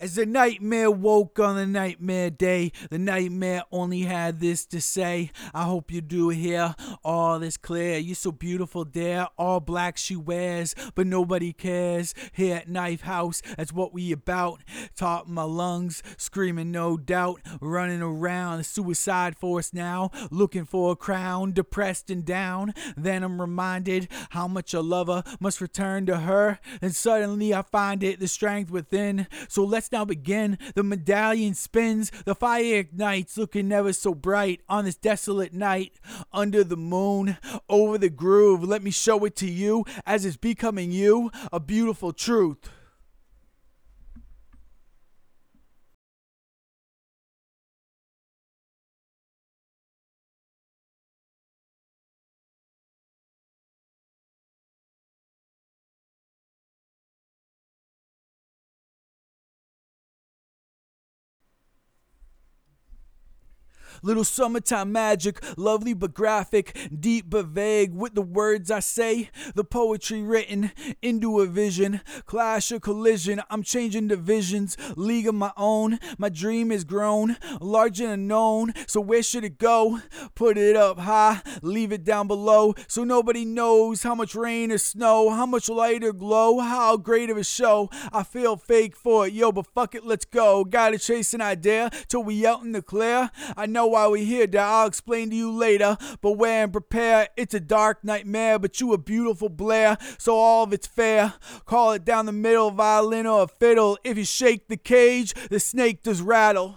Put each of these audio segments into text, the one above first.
As the nightmare woke on the nightmare day, the nightmare only had this to say: I hope you do hear all is clear. You're so beautiful, dear. All black she wears, but nobody cares. Here at Knife House, that's what we about. Top of my lungs, screaming no doubt. Running around the suicide force now, looking for a crown, depressed and down. Then I'm reminded how much a lover must return to her. And suddenly I find it, the strength within. So let's now begin. The medallion spins, the fire ignites, looking never so bright on this desolate night. Under the moon, over the groove, let me show it to you as it's becoming you, a beautiful truth. Little summertime magic, lovely but graphic, deep but vague with the words I say. The poetry written into a vision, clash or collision. I'm changing divisions, league of my own. My dream is grown, large and unknown. So where should it go? Put it up high, leave it down below, so nobody knows how much rain or snow, how much light or glow, how great of a show. I feel fake for it, yo, but fuck it, let's go. Gotta chase an idea till we out in the clear. I know why we here, that I'll explain to you later. Beware and prepare, it's a dark nightmare, but you a beautiful Blair, so all of it's fair. Call it down the middle, violin or a fiddle. If you shake the cage, the snake does rattle.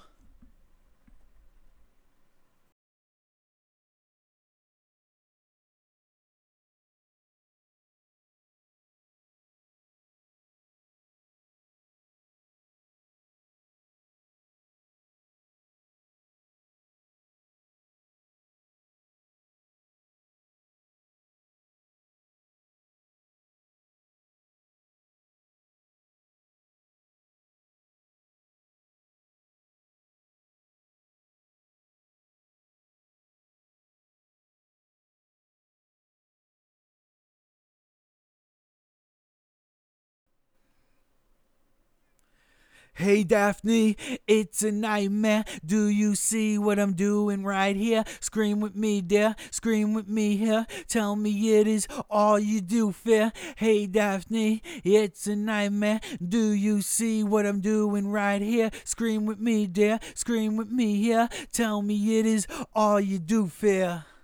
Hey Daphne, it's a nightmare. Do you see what I'm doing right here? Scream with me, dear. Scream with me here. Tell me it is all you do, fear. Hey Daphne, it's a nightmare. Do you see what I'm doing right here? Scream with me, dear. Scream with me here. Tell me it is all you do, fear.